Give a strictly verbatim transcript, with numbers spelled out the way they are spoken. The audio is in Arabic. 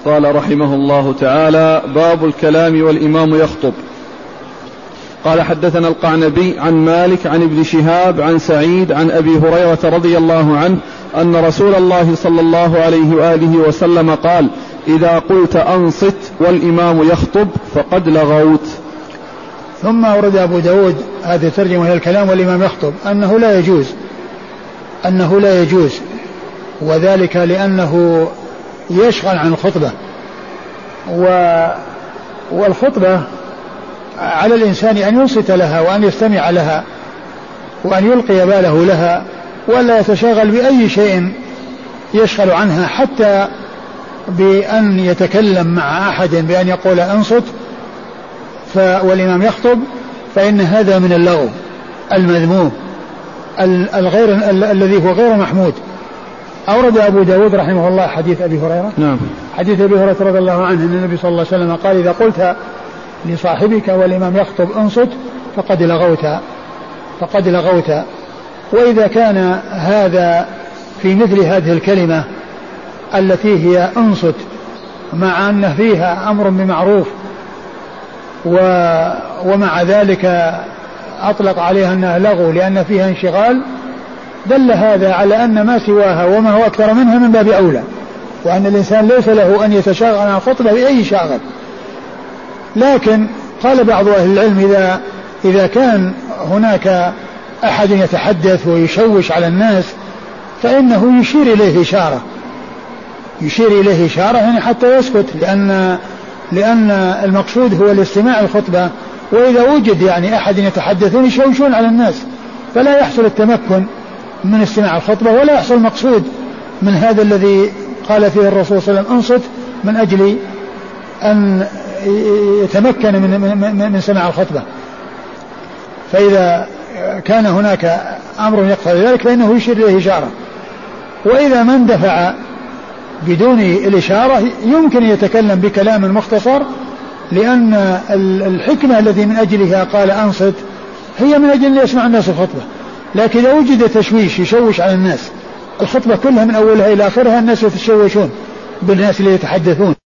قال رحمه الله تعالى: باب الكلام والإمام يخطب. قال: حدثنا القعنبي عن مالك عن ابن شهاب عن سعيد عن أبي هريرة رضي الله عنه أن رسول الله صلى الله عليه وآله وسلم قال: إذا قلت أنصت والإمام يخطب فقد لغوت. ثم أورد أبو داود هذه الترجمة وهي الكلام والإمام يخطب، أنه لا يجوز أنه لا يجوز وذلك لأنه يشغل عن الخطبة، و والخطبة على الإنسان أن ينصت لها وأن يستمع لها وأن يلقي باله لها ولا يتشاغل بأي شيء يشغل عنها، حتى بأن يتكلم مع أحد بأن يقول أنصت والإمام يخطب، فإن هذا من اللغو المذموم الغير الذي هو غير محمود. أورد أبو داود رحمه الله حديث أبي هريرة نعم. حديث أبي هريرة رضي الله عنه أن النبي صلى الله عليه وسلم قال: إذا قلت لصاحبك والإمام يخطب أنصت فقد لغوت فقد لغوت. وإذا كان هذا في مثل هذه الكلمة التي هي أنصت مع أن فيها أمر بمعروف ومع ذلك أطلق عليها أنها لغو لأن فيها انشغال، دل هذا على أن ما سواها وما هو أكثر منها من باب أولى، وأن الإنسان ليس له أن يتشاغل عن الخطبة بأي شاغل. لكن قال بعض أهل العلم: إذا, إذا كان هناك أحد يتحدث ويشوش على الناس فإنه يشير إليه إشارة يشير إليه إشارة يعني حتى يسكت، لأن لأن المقصود هو الاستماع الخطبة، وإذا وجد يعني أحد يتحدثون يشوشون على الناس فلا يحصل التمكن من استماع الخطبة ولا يحصل المقصود من هذا الذي قال فيه الرسول صلى الله عليه وسلم أنصت، من أجل أن يتمكن من, من, من سماع الخطبة. فإذا كان هناك أمر يقتضي ذلك فإنه يشير إليه إشارة. وإذا ما اندفع بدون الإشارة يمكن يتكلم بكلام مختصر، لأن الحكمة التي من أجلها قال أنصت هي من أجل أن يسمع الناس الخطبة. لكن إذا وجد تشويش يشوش على الناس، الخطبة كلها من أولها إلى آخرها الناس يتشوشون بالناس اللي يتحدثون.